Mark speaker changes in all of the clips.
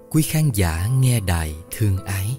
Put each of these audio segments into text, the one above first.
Speaker 1: Quý khán giả nghe đài thương ái,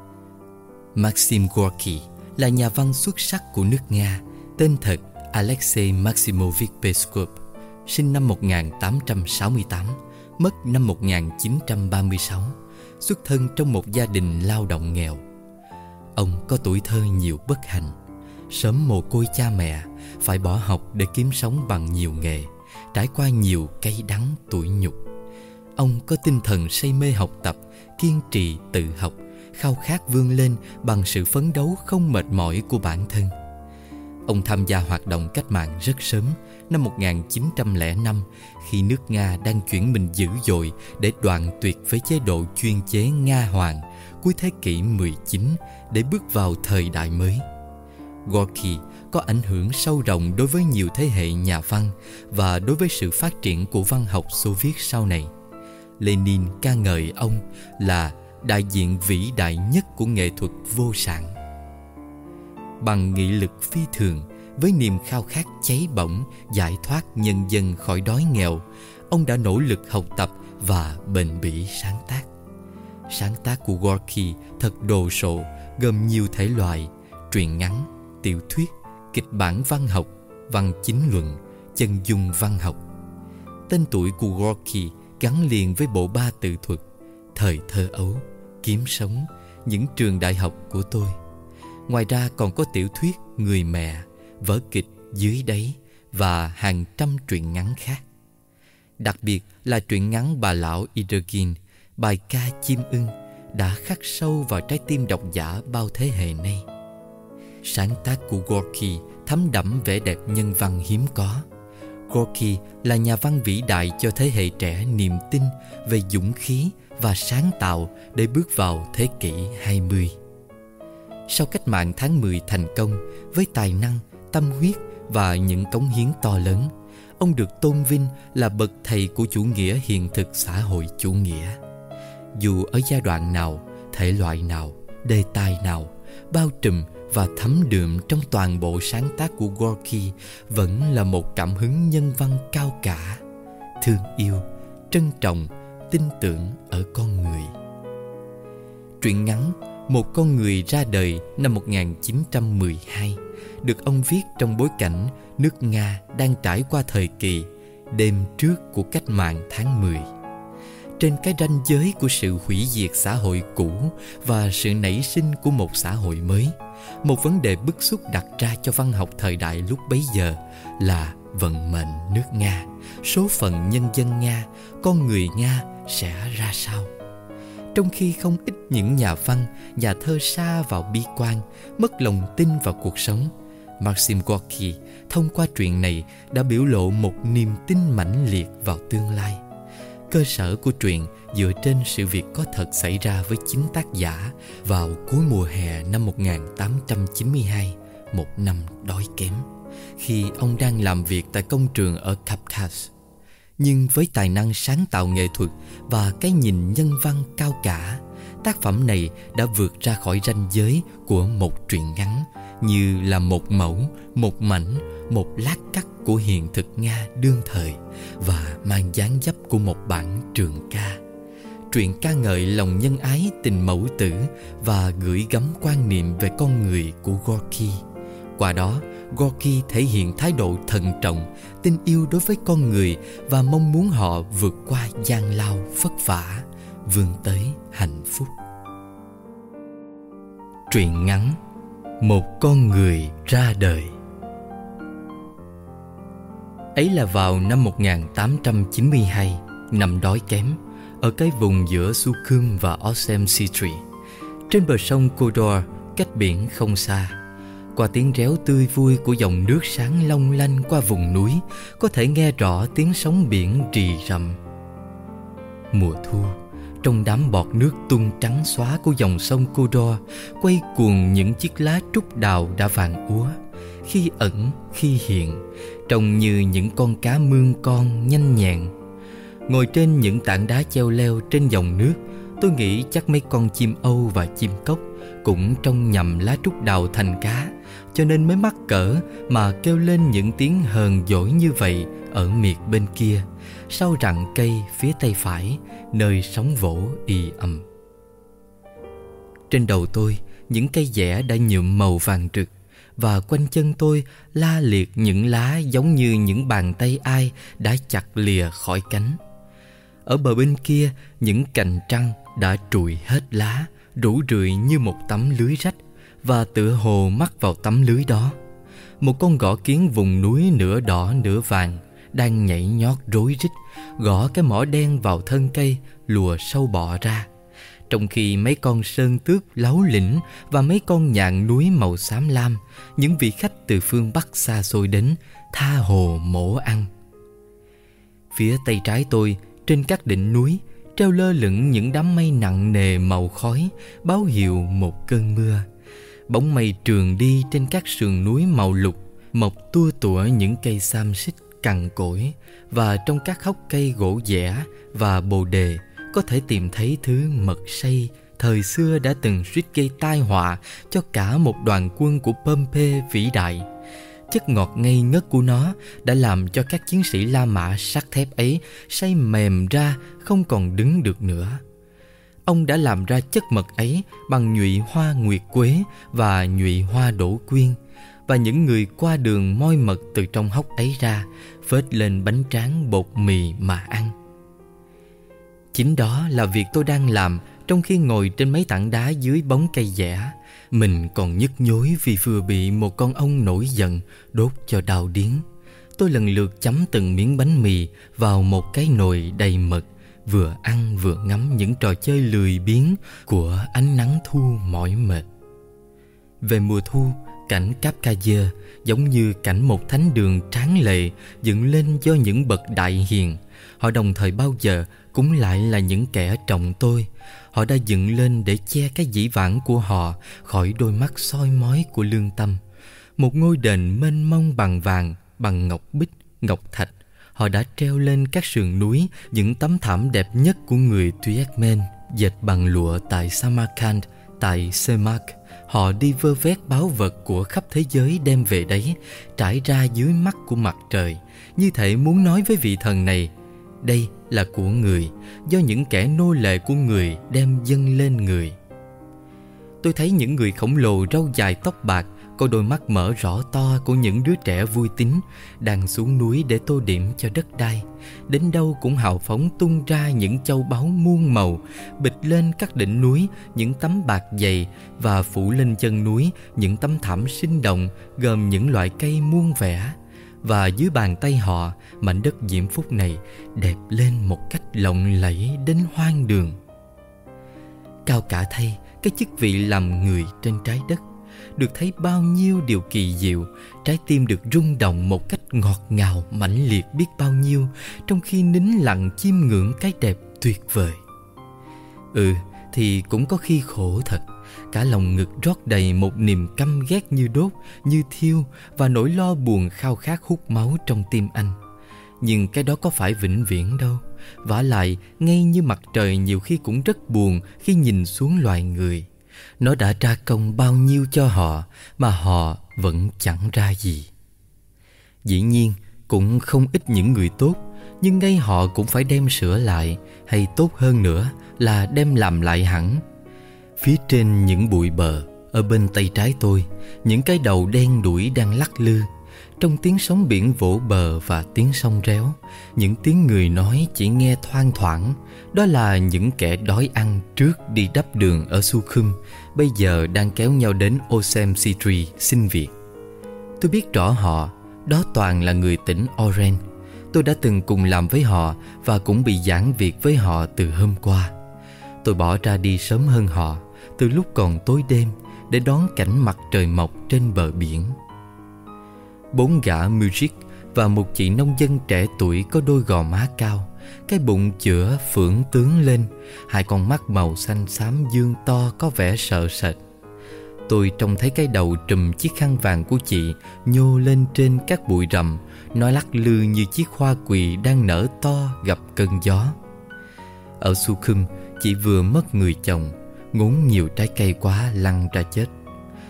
Speaker 1: Maxim Gorky là nhà văn xuất sắc của nước Nga, tên thật Alexei Maximovich Peskov, sinh năm 1868, mất năm 1936, xuất thân trong một gia đình lao động nghèo. Ông có tuổi thơ nhiều bất hạnh, sớm mồ côi cha mẹ, phải bỏ học để kiếm sống bằng nhiều nghề, trải qua nhiều cay đắng tủi nhục. Ông có tinh thần say mê học tập, kiên trì tự học, khao khát vươn lên bằng sự phấn đấu không mệt mỏi của bản thân. Ông tham gia hoạt động cách mạng rất sớm, năm 1905, khi nước Nga đang chuyển mình dữ dội để đoạn tuyệt với chế độ chuyên chế Nga Hoàng cuối thế kỷ 19 để bước vào thời đại mới. Gorky có ảnh hưởng sâu rộng đối với nhiều thế hệ nhà văn và đối với sự phát triển của văn học Xô Viết sau này. Lenin ca ngợi ông là đại diện vĩ đại nhất của nghệ thuật vô sản. Bằng nghị lực phi thường, với niềm khao khát cháy bỏng giải thoát nhân dân khỏi đói nghèo, ông đã nỗ lực học tập và bền bỉ sáng tác. Sáng tác của Gorky thật đồ sộ, gồm nhiều thể loại: truyện ngắn, tiểu thuyết, kịch bản văn học, văn chính luận, chân dung văn học. Tên tuổi của Gorky gắn liền với bộ ba tự thuật Thời thơ ấu, Kiếm sống, Những trường đại học của tôi. Ngoài ra còn có tiểu thuyết Người mẹ, vở kịch Dưới đáy và hàng trăm truyện ngắn khác. Đặc biệt là truyện ngắn Bà lão Idogin, bài ca Chim ưng đã khắc sâu vào trái tim độc giả bao thế hệ nay. Sáng tác của Gorky thấm đẫm vẻ đẹp nhân văn hiếm có. Gorky là nhà văn vĩ đại cho thế hệ trẻ niềm tin về dũng khí và sáng tạo để bước vào thế kỷ 20. Sau cách mạng tháng 10 thành công, với tài năng, tâm huyết và những cống hiến to lớn, ông được tôn vinh là bậc thầy của chủ nghĩa hiện thực xã hội chủ nghĩa. Dù ở giai đoạn nào, thể loại nào, đề tài nào, bao trùm và thấm đượm trong toàn bộ sáng tác của Gorky vẫn là một cảm hứng nhân văn cao cả, thương yêu, trân trọng, tin tưởng ở con người. Truyện ngắn Một con người ra đời năm 1912 được ông viết trong bối cảnh nước Nga đang trải qua thời kỳ đêm trước của cách mạng tháng 10. Trên cái ranh giới của sự hủy diệt xã hội cũ và sự nảy sinh của một xã hội mới, một vấn đề bức xúc đặt ra cho văn học thời đại lúc bấy giờ là vận mệnh nước Nga, số phận nhân dân Nga, con người Nga sẽ ra sao. Trong khi không ít những nhà văn, nhà thơ sa vào bi quan, mất lòng tin vào cuộc sống, Maxim Gorky thông qua truyện này đã biểu lộ một niềm tin mãnh liệt vào tương lai. Cơ sở của truyện dựa trên sự việc có thật xảy ra với chính tác giả vào cuối mùa hè năm 1892, một năm đói kém, khi ông đang làm việc tại công trường ở Kavkaz. Nhưng với tài năng sáng tạo nghệ thuật và cái nhìn nhân văn cao cả, tác phẩm này đã vượt ra khỏi ranh giới của một truyện ngắn, như là một mẫu, một mảnh, một lát cắt của hiện thực Nga đương thời và mang dáng dấp của một bản trường ca. Truyện ca ngợi lòng nhân ái, tình mẫu tử và gửi gắm quan niệm về con người của Gorky. Qua đó, Gorky thể hiện thái độ thận trọng, tình yêu đối với con người và mong muốn họ vượt qua gian lao vất vả, vươn tới hạnh phúc. Truyện ngắn Một con người ra đời. Ấy là vào năm 1892, năm đói kém, ở cái vùng giữa Sukhum và Osem-Sitri, trên bờ sông Kodor, cách biển không xa. Qua tiếng réo tươi vui của dòng nước sáng long lanh qua vùng núi, có thể nghe rõ tiếng sóng biển rì rầm. Mùa thu, trong đám bọt nước tung trắng xóa của dòng sông Kodor, quay cuồng những chiếc lá trúc đào đã vàng úa, khi ẩn khi hiện, trông như những con cá mương con nhanh nhẹn. Ngồi trên những tảng đá cheo leo trên dòng nước, tôi nghĩ chắc mấy con chim âu và chim cốc cũng trông nhầm lá trúc đào thành cá, cho nên mới mắc cỡ mà kêu lên những tiếng hờn dỗi như vậy ở miệt bên kia, sau rặng cây phía tay phải, nơi sóng vỗ ì ầm. Trên đầu tôi, những cây dẻ đã nhuộm màu vàng rực, và quanh chân tôi la liệt những lá giống như những bàn tay ai đã chặt lìa khỏi cánh. Ở bờ bên kia, những cành trăng đã trụi hết lá, rủ rượi như một tấm lưới rách, và tựa hồ mắc vào tấm lưới đó. Một con gõ kiến vùng núi nửa đỏ nửa vàng đang nhảy nhót rối rít, gõ cái mỏ đen vào thân cây, lùa sâu bọ ra. Trong khi mấy con sơn tước láu lĩnh và mấy con nhạn núi màu xám lam, những vị khách từ phương Bắc xa xôi đến, tha hồ mổ ăn. Phía tay trái tôi, trên các đỉnh núi, treo lơ lửng những đám mây nặng nề màu khói, báo hiệu một cơn mưa. Bóng mây trườn đi trên các sườn núi màu lục, mọc tua tủa những cây xam xích cằn cỗi, và trong các hốc cây gỗ dẻ và bồ đề có thể tìm thấy thứ mật say thời xưa đã từng suýt gây tai họa cho cả một đoàn quân của Pompey vĩ đại. Chất ngọt ngây ngất của nó đã làm cho các chiến sĩ La Mã sắt thép ấy say mềm ra, không còn đứng được nữa. Ông đã làm ra chất mật ấy bằng nhụy hoa nguyệt quế và nhụy hoa đỗ quyên, và những người qua đường moi mật từ trong hốc ấy ra, phết lên bánh tráng bột mì mà ăn. Chính đó là việc tôi đang làm trong khi ngồi trên mấy tảng đá dưới bóng cây dẻ. Mình còn nhức nhối vì vừa bị một con ong nổi giận đốt cho đau điếng. Tôi lần lượt chấm từng miếng bánh mì vào một cái nồi đầy mật, vừa ăn vừa ngắm những trò chơi lười biếng của ánh nắng thu mỏi mệt. Về mùa thu, cảnh Cap Cayeux giống như cảnh một thánh đường tráng lệ dựng lên do những bậc đại hiền. Họ đồng thời bao giờ cũng lại là những kẻ trọng tôi. Họ đã dựng lên để che cái dĩ vãng của họ khỏi đôi mắt soi mói của lương tâm. Một ngôi đền mênh mông bằng vàng, bằng ngọc bích, ngọc thạch. Họ đã treo lên các sườn núi những tấm thảm đẹp nhất của người Turkmen, dệt bằng lụa tại Samarkand, tại Semak. Họ đi vơ vét báu vật của khắp thế giới đem về đấy, trải ra dưới mắt của mặt trời, như thể muốn nói với vị thần này: đây là của người, do những kẻ nô lệ của người đem dâng lên người. Tôi thấy những người khổng lồ râu dài tóc bạc, có đôi mắt mở rõ to của những đứa trẻ vui tính, đang xuống núi để tô điểm cho đất đai. Đến đâu cũng hào phóng tung ra những châu báu muôn màu, bịch lên các đỉnh núi những tấm bạc dày, và phủ lên chân núi những tấm thảm sinh động gồm những loại cây muôn vẻ. Và dưới bàn tay họ, mảnh đất diễm phúc này đẹp lên một cách lộng lẫy đến hoang đường. Cao cả thay cái chức vị làm người trên trái đất, được thấy bao nhiêu điều kỳ diệu, trái tim được rung động một cách ngọt ngào mãnh liệt biết bao nhiêu, trong khi nín lặng chiêm ngưỡng cái đẹp tuyệt vời. Thì cũng có khi khổ thật, cả lòng ngực rót đầy một niềm căm ghét như đốt, như thiêu, và nỗi lo buồn khao khát hút máu trong tim anh. Nhưng cái đó có phải vĩnh viễn đâu. Vả lại, ngay như mặt trời nhiều khi cũng rất buồn khi nhìn xuống loài người. Nó đã tra công bao nhiêu cho họ mà họ vẫn chẳng ra gì. Dĩ nhiên cũng không ít những người tốt, nhưng ngay họ cũng phải đem sửa lại, hay tốt hơn nữa là đem làm lại hẳn. Phía trên những bụi bờ, ở bên tay trái tôi, những cái đầu đen đủi đang lắc lư. Trong tiếng sóng biển vỗ bờ và tiếng sông réo, những tiếng người nói chỉ nghe thoang thoảng. Đó là những kẻ đói ăn trước đi đắp đường ở Sukhum, bây giờ đang kéo nhau đến Osem Sitri xin việc. Tôi biết rõ họ, đó toàn là người tỉnh Oren. Tôi đã từng cùng làm với họ và cũng bị giảng việc với họ từ hôm qua. Tôi bỏ ra đi sớm hơn họ, từ lúc còn tối đêm, để đón cảnh mặt trời mọc trên bờ biển. 4 gã mujik và một chị nông dân trẻ tuổi có đôi gò má cao, cái bụng chữa phưởng tướng lên, 2 con mắt màu xanh xám dương to có vẻ sợ sệt. Tôi trông thấy cái đầu trùm chiếc khăn vàng của chị nhô lên trên các bụi rậm, nó lắc lư như chiếc hoa quỳ đang nở to gặp cơn gió. Ở Sukhum, chị vừa mất người chồng, ngốn nhiều trái cây quá lăn ra chết.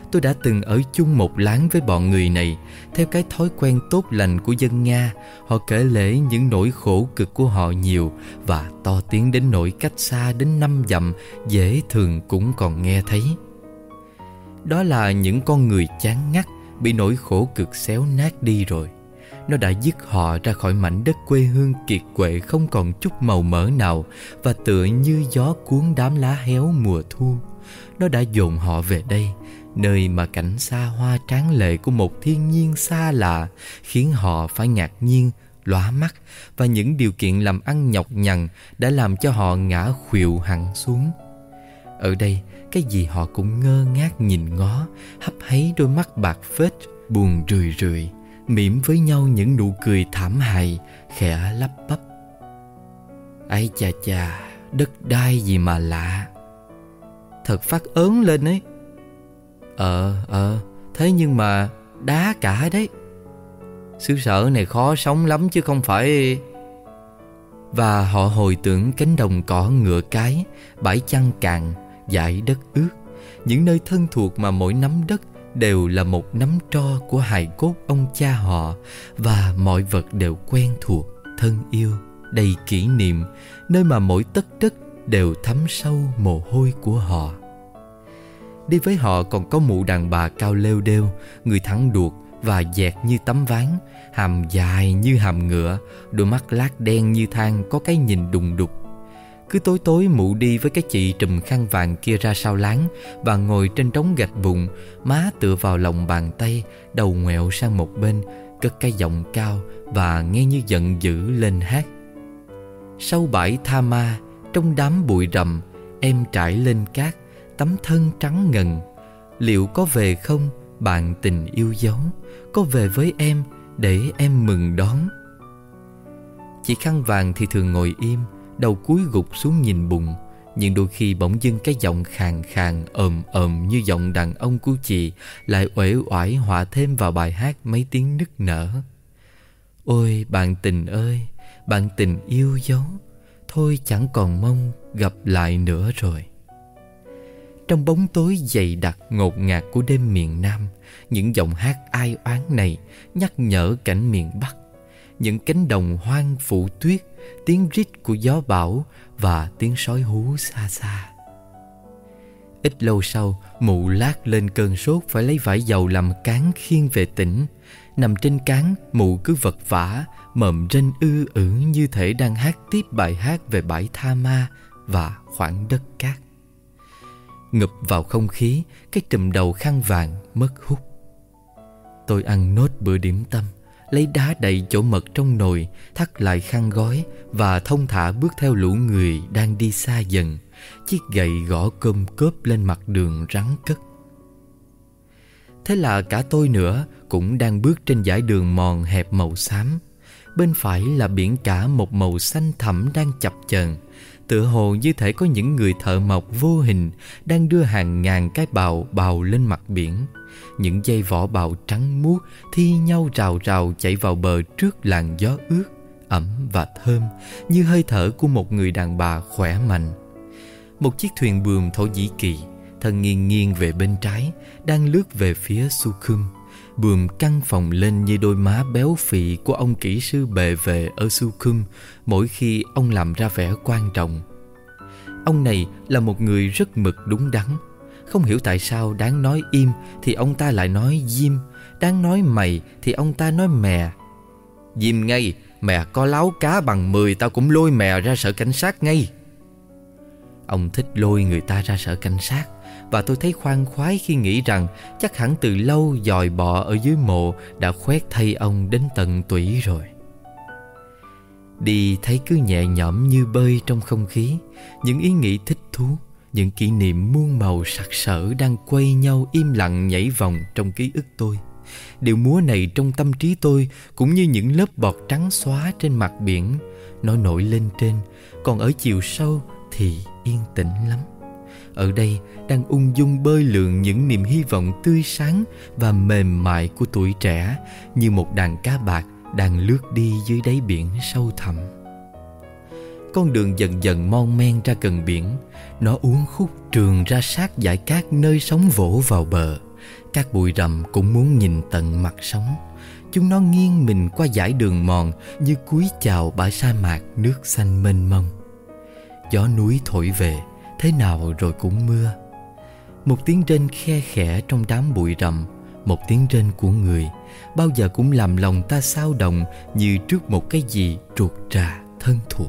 Speaker 1: Tôi đã từng ở chung một láng với bọn người này. Theo cái thói quen tốt lành của dân Nga, họ kể lể những nỗi khổ cực của họ nhiều và to tiếng đến nỗi cách xa đến 5 dặm dễ thường cũng còn nghe thấy. Đó là những con người chán ngắt, bị nỗi khổ cực xéo nát đi rồi. Nó đã dứt họ ra khỏi mảnh đất quê hương kiệt quệ không còn chút màu mỡ nào, và tựa như gió cuốn đám lá héo mùa thu, nó đã dồn họ về đây, nơi mà cảnh xa hoa tráng lệ của một thiên nhiên xa lạ khiến họ phải ngạc nhiên, lóa mắt, và những điều kiện làm ăn nhọc nhằn đã làm cho họ ngã khuỵu hẳn xuống. Ở đây, cái gì họ cũng ngơ ngác nhìn ngó, hấp háy đôi mắt bạc phết, buồn rười rượi, mỉm với nhau những nụ cười thảm hại, khẽ lắp bắp: "Ái chà chà, đất đai gì mà lạ, thật phát ớn lên ấy. Thế nhưng mà đá cả đấy. Xứ sở này khó sống lắm chứ không phải..." Và họ hồi tưởng cánh đồng cỏ ngựa cái, bãi chăn cạn, dải đất ướt, những nơi thân thuộc mà mỗi nắm đất đều là một nắm tro của hài cốt ông cha họ, và mọi vật đều quen thuộc, thân yêu, đầy kỷ niệm, nơi mà mỗi tấc đất đều thấm sâu mồ hôi của họ. Đi với họ còn có mụ đàn bà cao lêu đêu, người thẳng đuột và dẹt như tấm ván, hàm dài như hàm ngựa, đôi mắt lát đen như than, có cái nhìn đùng đục. Cứ tối tối mụ đi với cái chị trùm khăn vàng kia ra sau láng và ngồi trên trống gạch vụn, má tựa vào lòng bàn tay, đầu ngoẹo sang một bên, cất cái giọng cao và nghe như giận dữ lên hát: "Sau bãi Tha Ma, trong đám bụi rậm, em trải lên cát, tấm thân trắng ngần. Liệu có về không, bạn tình yêu dấu? Có về với em để em mừng đón?" Chị khăn vàng thì thường ngồi im, đầu cúi gục xuống nhìn bùn, nhưng đôi khi bỗng dưng cái giọng khàn khàn ồm như giọng đàn ông của chị lại uể oải hòa thêm vào bài hát mấy tiếng nức nở: "Ôi bạn tình ơi, bạn tình yêu dấu, thôi chẳng còn mong gặp lại nữa rồi." Trong bóng tối dày đặc ngột ngạt của đêm miền Nam, những giọng hát ai oán này nhắc nhở cảnh miền Bắc, những cánh đồng hoang phủ tuyết, tiếng rít của gió bão và tiếng sói hú xa xa. Ít lâu sau, mụ lát lên cơn sốt phải lấy vải dầu làm cán khiêng về tỉnh. Nằm trên cán, mụ cứ vật vã, mồm rên ư ử như thể đang hát tiếp bài hát về bãi Tha Ma và khoảng đất cát. Ngập vào không khí, cái trùm đầu khăn vàng mất hút. Tôi ăn nốt bữa điểm tâm, lấy đá đầy chỗ mật trong nồi, thắt lại khăn gói và thong thả bước theo lũ người đang đi xa dần. Chiếc gậy gõ côm cốp lên mặt đường rắn cất. Thế là cả tôi nữa cũng đang bước trên dải đường mòn hẹp màu xám. Bên phải là biển cả một màu xanh thẳm đang chập chờn, tựa hồ như thể có những người thợ mộc vô hình đang đưa hàng ngàn cái bào bào lên mặt biển. Những dây vỏ bào trắng muốt thi nhau rào rào chạy vào bờ trước làn gió ướt, ẩm và thơm như hơi thở của một người đàn bà khỏe mạnh. Một chiếc thuyền buồm Thổ Nhĩ Kỳ, thân nghiêng nghiêng về bên trái, đang lướt về phía Sukhum. Buồm căng phồng lên như đôi má béo phì của ông kỹ sư bề về ở Sukhum mỗi khi ông làm ra vẻ quan trọng. Ông này là một người rất mực đúng đắn. Không hiểu tại sao đáng nói im thì ông ta lại nói diêm, đáng nói mày thì ông ta nói mè. Diêm ngay, mè có láo cá bằng 10 tao cũng lôi mè ra sở cảnh sát ngay. Ông thích lôi người ta ra sở cảnh sát, và tôi thấy khoan khoái khi nghĩ rằng chắc hẳn từ lâu dòi bọ ở dưới mộ đã khoét thay ông đến tận tủy rồi. Đi thấy cứ nhẹ nhõm như bơi trong không khí, những ý nghĩ thích thú, những kỷ niệm muôn màu sặc sỡ đang quay nhau im lặng nhảy vòng trong ký ức tôi. Điệu múa này trong tâm trí tôi cũng như những lớp bọt trắng xóa trên mặt biển. Nó nổi lên trên, còn ở chiều sâu thì yên tĩnh lắm. Ở đây đang ung dung bơi lượn những niềm hy vọng tươi sáng và mềm mại của tuổi trẻ, như một đàn cá bạc đang lướt đi dưới đáy biển sâu thẳm. Con đường dần dần mon men ra gần biển. Nó uốn khúc trường ra sát dải cát nơi sóng vỗ vào bờ. Các bụi rậm cũng muốn nhìn tận mặt sóng. Chúng nó nghiêng mình qua dải đường mòn như cúi chào bãi sa mạc nước xanh mênh mông. Gió núi thổi về, thế nào rồi cũng mưa. Một tiếng rên khe khẽ trong đám bụi rậm, một tiếng rên của người, bao giờ cũng làm lòng ta xao động như trước một cái gì ruột rà thân thuộc.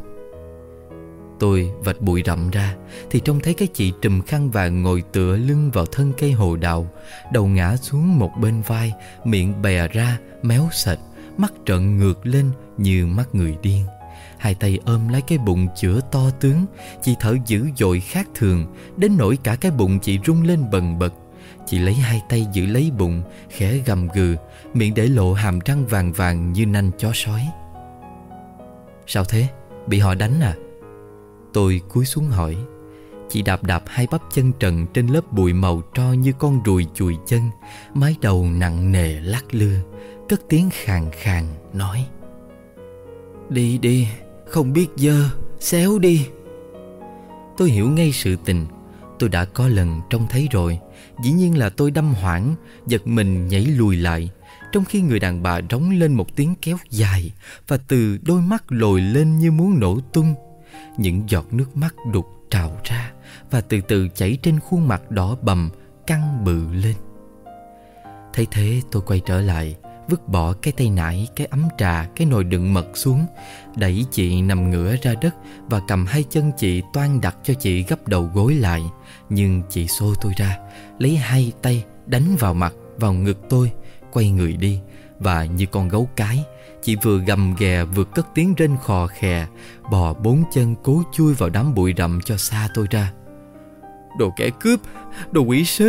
Speaker 1: Tôi vạch bụi rậm ra thì trông thấy cái chị trùm khăn vàng ngồi tựa lưng vào thân cây hồ đào, đầu ngã xuống một bên vai, miệng bè ra, méo sệt, mắt trợn ngược lên như mắt người điên. Hai tay ôm lấy cái bụng chữa to tướng. Chị thở dữ dội khác thường, đến nỗi cả cái bụng chị rung lên bần bật. Chị lấy hai tay giữ lấy bụng, khẽ gầm gừ, miệng để lộ hàm răng vàng vàng như nanh chó sói. Sao thế? Bị họ đánh à? Tôi cúi xuống hỏi. Chị đạp đạp hai bắp chân trần trên lớp bụi màu tro như con ruồi chùi chân, mái đầu nặng nề lắc lư, cất tiếng khàn khàn nói: Đi đi, không biết dơ, xéo đi. Tôi hiểu ngay sự tình. Tôi đã có lần trông thấy rồi. Dĩ nhiên là tôi đâm hoảng, giật mình nhảy lùi lại, trong khi người đàn bà rống lên một tiếng kéo dài, và từ đôi mắt lồi lên như muốn nổ tung. Những giọt nước mắt đục trào ra và từ từ chảy trên khuôn mặt đỏ bầm, căng bự lên. Thấy thế tôi quay trở lại, vứt bỏ cái tay nải, cái ấm trà, cái nồi đựng mật xuống, đẩy chị nằm ngửa ra đất và cầm hai chân chị toan đặt cho chị gấp đầu gối lại. Nhưng chị xô tôi ra, lấy hai tay đánh vào mặt, vào ngực tôi, quay người đi. Và như con gấu cái, chị vừa gầm ghè vừa cất tiếng rên khò khè, bò bốn chân cố chui vào đám bụi rậm cho xa tôi ra. Đồ kẻ cướp, đồ quỷ sứ.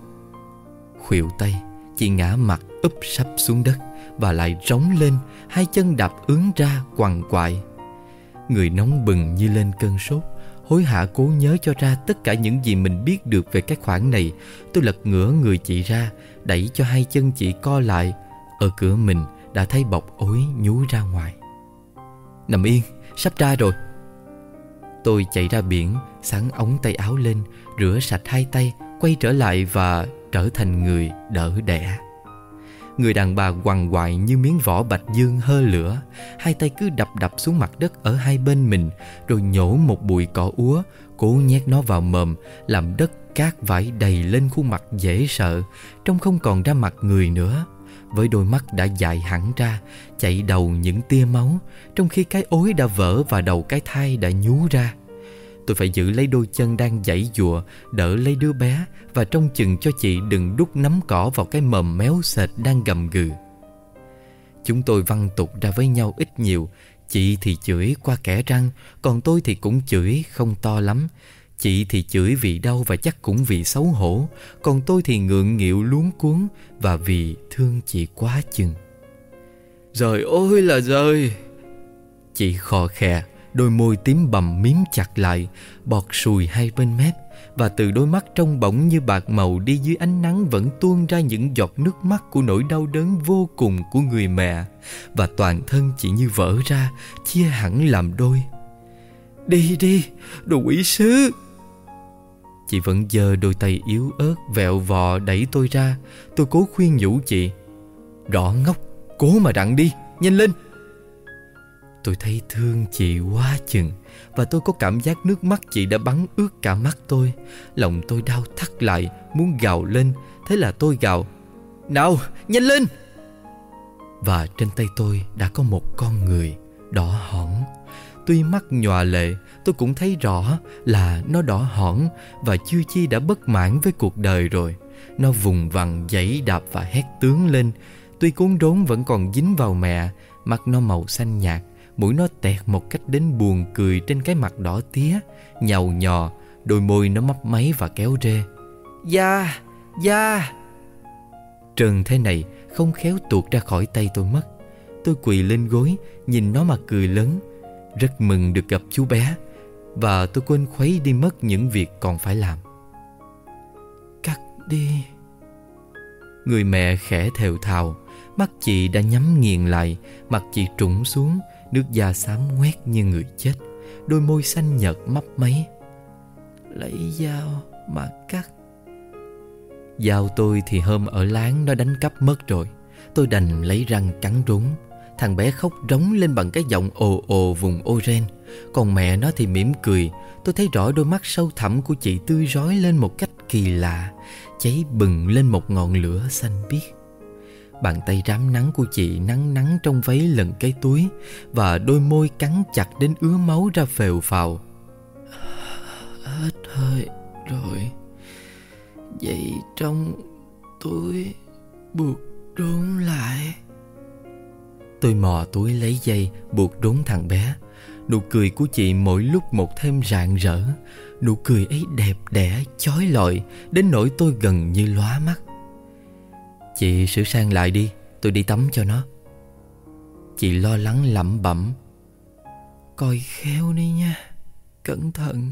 Speaker 1: Khuỵu tay, chị ngã mặt úp sấp xuống đất và lại rống lên, hai chân đạp ướn ra quằn quại. Người nóng bừng như lên cơn sốt, hối hả cố nhớ cho ra tất cả những gì mình biết được về cái khoản này. Tôi lật ngửa người chị ra, đẩy cho hai chân chị co lại. Ở cửa mình đã thấy bọc ối nhú ra ngoài. Nằm yên, sắp ra rồi. Tôi chạy ra biển, xắn ống tay áo lên, rửa sạch hai tay, quay trở lại và trở thành người đỡ đẻ. Người đàn bà quằn quại như miếng vỏ bạch dương hơ lửa, hai tay cứ đập đập xuống mặt đất ở hai bên mình, rồi nhổ một bụi cỏ úa, cố nhét nó vào mồm, làm đất cát vãi đầy lên khuôn mặt dễ sợ, trông không còn ra mặt người nữa. Với đôi mắt đã dài hẳn ra, chạy đầu những tia máu, trong khi cái ối đã vỡ và đầu cái thai đã nhú ra. Tôi phải giữ lấy đôi chân đang giãy giụa, đỡ lấy đứa bé và trông chừng cho chị đừng đút nắm cỏ vào cái mồm méo sệt đang gầm gừ. Chúng tôi văng tục ra với nhau ít nhiều. Chị thì chửi qua kẽ răng, còn tôi thì cũng chửi không to lắm. Chị thì chửi vì đau và chắc cũng vì xấu hổ, còn tôi thì ngượng nghịu luống cuống và vì thương chị quá chừng. Trời ơi là trời! Chị khò khè, đôi môi tím bầm mím chặt lại, bọt sùi hai bên mép, và từ đôi mắt trong bỗng như bạc màu đi dưới ánh nắng vẫn tuôn ra những giọt nước mắt của nỗi đau đớn vô cùng của người mẹ, và toàn thân chị như vỡ ra, chia hẳn làm đôi. Đi đi, đồ quỷ sứ! Chị vẫn giơ đôi tay yếu ớt vẹo vò đẩy tôi ra. Tôi cố khuyên nhủ chị: Rõ ngốc, cố mà đặng đi, nhanh lên! Tôi thấy thương chị quá chừng, và tôi có cảm giác nước mắt chị đã bắn ướt cả mắt tôi. Lòng tôi đau thắt lại, muốn gào lên. Thế là tôi gào: Nào, nhanh lên! Và trên tay tôi đã có một con người đỏ hỏn. Tuy mắt nhòa lệ, tôi cũng thấy rõ là nó đỏ hỏn và chưa chi đã bất mãn với cuộc đời rồi. Nó vùng vằng giãy đạp và hét tướng lên. Tuy cuốn rốn vẫn còn dính vào mẹ, mắt nó màu xanh nhạt, mũi nó tẹt một cách đến buồn cười trên cái mặt đỏ tía, nhàu nhò, đôi môi nó mấp máy và kéo rê. Da, da! Trần thế này không khéo tuột ra khỏi tay tôi mất. Tôi quỳ lên gối, nhìn nó mà cười lớn. Rất mừng được gặp chú bé, và tôi quên khuấy đi mất những việc còn phải làm. Cắt đi. Người mẹ khẽ thều thào. Mắt chị đã nhắm nghiền lại, mặt chị trũng xuống, nước da xám ngoét như người chết, đôi môi xanh nhợt mấp máy. Lấy dao mà cắt. Dao tôi thì hôm ở láng nó đánh cắp mất rồi. Tôi đành lấy răng cắn rốn. Thằng bé khóc rống lên bằng cái giọng ồ ồ vùng Oren. Còn mẹ nó thì mỉm cười. Tôi thấy rõ đôi mắt sâu thẳm của chị tươi rói lên một cách kỳ lạ, cháy bừng lên một ngọn lửa xanh biếc. Bàn tay rám nắng của chị nắng nắng trong váy lần cái túi, và đôi môi cắn chặt đến ứa máu ra phèo phào. Hết hơi rồi. Vậy trong túi buộc rốn lại. Tôi mò túi lấy dây buộc rốn thằng bé. Nụ cười của chị mỗi lúc một thêm rạng rỡ. Nụ cười ấy đẹp đẽ, chói lọi đến nỗi tôi gần như lóa mắt. Chị sửa sang lại đi, tôi đi tắm cho nó. Chị lo lắng lẩm bẩm. Coi khéo đi nha, cẩn thận.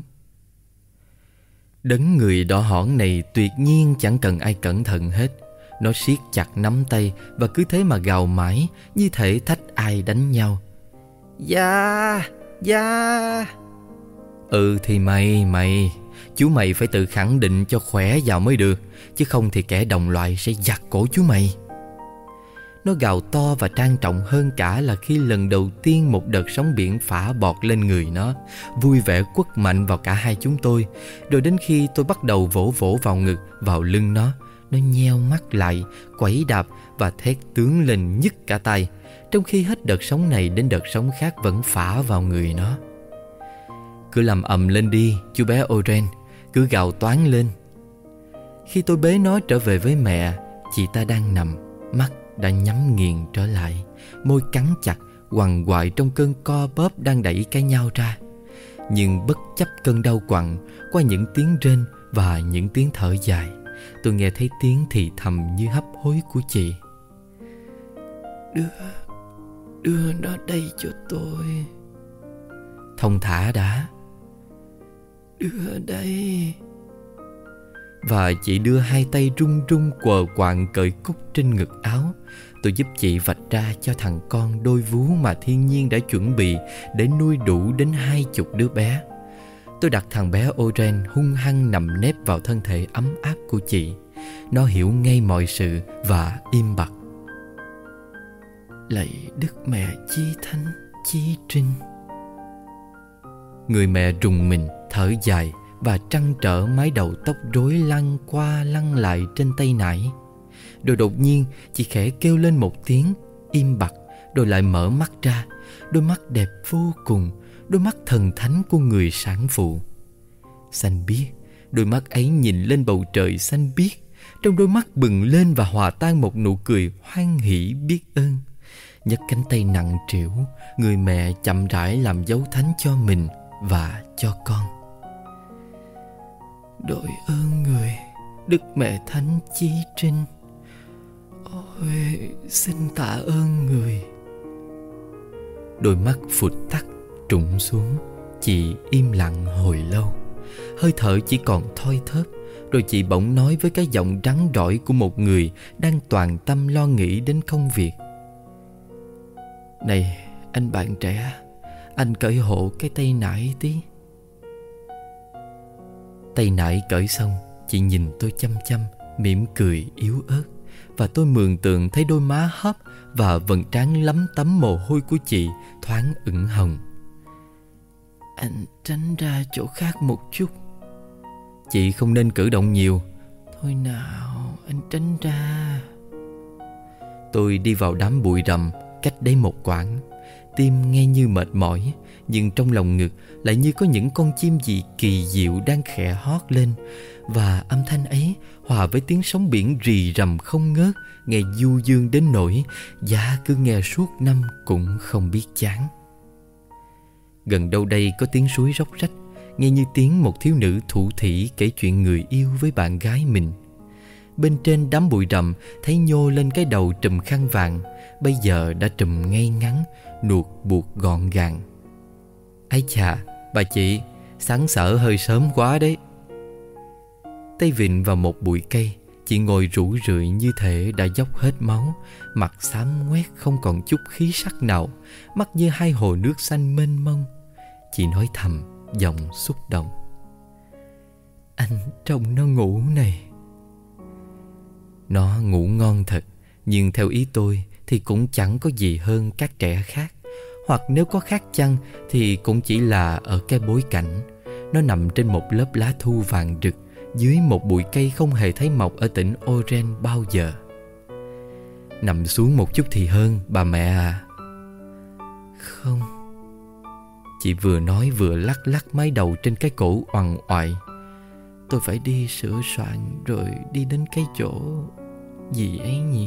Speaker 1: Đấng người đỏ hỏn này tuyệt nhiên chẳng cần ai cẩn thận hết. Nó siết chặt nắm tay và cứ thế mà gào mãi, như thể thách ai đánh nhau. Dạ, dạ. Ừ thì mày chú mày phải tự khẳng định cho khỏe vào mới được, chứ không thì kẻ đồng loại sẽ giặt cổ chú mày. Nó gào to và trang trọng hơn cả là khi lần đầu tiên một đợt sóng biển phả bọt lên người nó, vui vẻ quất mạnh vào cả hai chúng tôi. Rồi đến khi tôi bắt đầu vỗ vỗ vào ngực, vào lưng nó nheo mắt lại, quẩy đạp và thét tướng lên nhức cả tay, trong khi hết đợt sóng này đến đợt sóng khác vẫn phả vào người nó. Cứ làm ầm lên đi, chú bé Oren, cứ gào toáng lên. Khi tôi bế nó trở về với mẹ, chị ta đang nằm, mắt đã nhắm nghiền trở lại, môi cắn chặt, quằn quại trong cơn co bóp đang đẩy cái nhau ra. Nhưng bất chấp cơn đau quặn, qua những tiếng rên và những tiếng thở dài, tôi nghe thấy tiếng thì thầm như hấp hối của chị. Đưa nó đây cho tôi. Thông thả đã. Đưa đây. Và chị đưa hai tay run run quờ quạng cởi cúc trên ngực áo. Tôi giúp chị vạch ra cho thằng con đôi vú mà thiên nhiên đã chuẩn bị để nuôi đủ đến 20 đứa bé. Tôi đặt thằng bé Oren hung hăng nằm nép vào thân thể ấm áp của chị. Nó hiểu ngay mọi sự và im bặt. Lạy Đức Mẹ Chi Thánh Chi Trinh. Người mẹ rùng mình, thở dài và trăn trở mái đầu tóc rối lăn qua lăn lại trên tay nải. Rồi đột nhiên chị khẽ kêu lên một tiếng, im bặt, rồi lại mở mắt ra. Đôi mắt đẹp vô cùng, đôi mắt thần thánh của người sản phụ. Xanh biếc, đôi mắt ấy nhìn lên bầu trời xanh biếc. Trong đôi mắt bừng lên và hòa tan một nụ cười hoan hỷ biết ơn. Nhấc cánh tay nặng trĩu, người mẹ chậm rãi làm dấu thánh cho mình và cho con. Đội ơn người, Đức Mẹ Thánh Chi Trinh. Ôi, xin tạ ơn người. Đôi mắt phụt tắt, trũng xuống. Chị im lặng hồi lâu. Hơi thở chỉ còn thoi thóp. Rồi chị bỗng nói với cái giọng rắn rỏi của một người đang toàn tâm lo nghĩ đến công việc. Này, anh bạn trẻ, anh cởi hộ cái tay nải tí. Tay nải cởi xong, chị nhìn tôi chăm chăm, mỉm cười yếu ớt. Và tôi mường tượng thấy đôi má hấp và vầng trán lấm tấm mồ hôi của chị thoáng ửng hồng. Anh tránh ra chỗ khác một chút. Chị không nên cử động nhiều. Thôi nào, anh tránh ra. Tôi đi vào đám bụi rậm cách đấy một quãng. Tim nghe như mệt mỏi, nhưng trong lòng ngực lại như có những con chim gì kỳ diệu đang khẽ hót lên. Và âm thanh ấy hòa với tiếng sóng biển rì rầm không ngớt, nghe du dương đến nỗi giá cứ nghe suốt năm cũng không biết chán. Gần đâu đây có tiếng suối róc rách, nghe như tiếng một thiếu nữ thủ thỉ kể chuyện người yêu với bạn gái mình. Bên trên đám bụi rậm thấy nhô lên cái đầu trùm khăn vàng, bây giờ đã trùm ngay ngắn, nuột buộc gọn gàng. Ái chà, bà chị, sáng sỡ hơi sớm quá đấy. Tay vịn vào một bụi cây, chị ngồi rũ rượi như thể đã dốc hết máu, mặt xám ngoét không còn chút khí sắc nào, mắt như hai hồ nước xanh mênh mông. Chị nói thầm, giọng xúc động. Anh trông nó ngủ này. Nó ngủ ngon thật, nhưng theo ý tôi thì cũng chẳng có gì hơn các trẻ khác. Hoặc nếu có khác chăng thì cũng chỉ là ở cái bối cảnh. Nó nằm trên một lớp lá thu vàng rực dưới một bụi cây không hề thấy mọc ở tỉnh Oren bao giờ. Nằm xuống một chút thì hơn, bà mẹ à. Không. Chị vừa nói vừa lắc lắc mái đầu trên cái cổ oằn oại. Tôi phải đi sửa soạn rồi đi đến cái chỗ gì ấy nhỉ?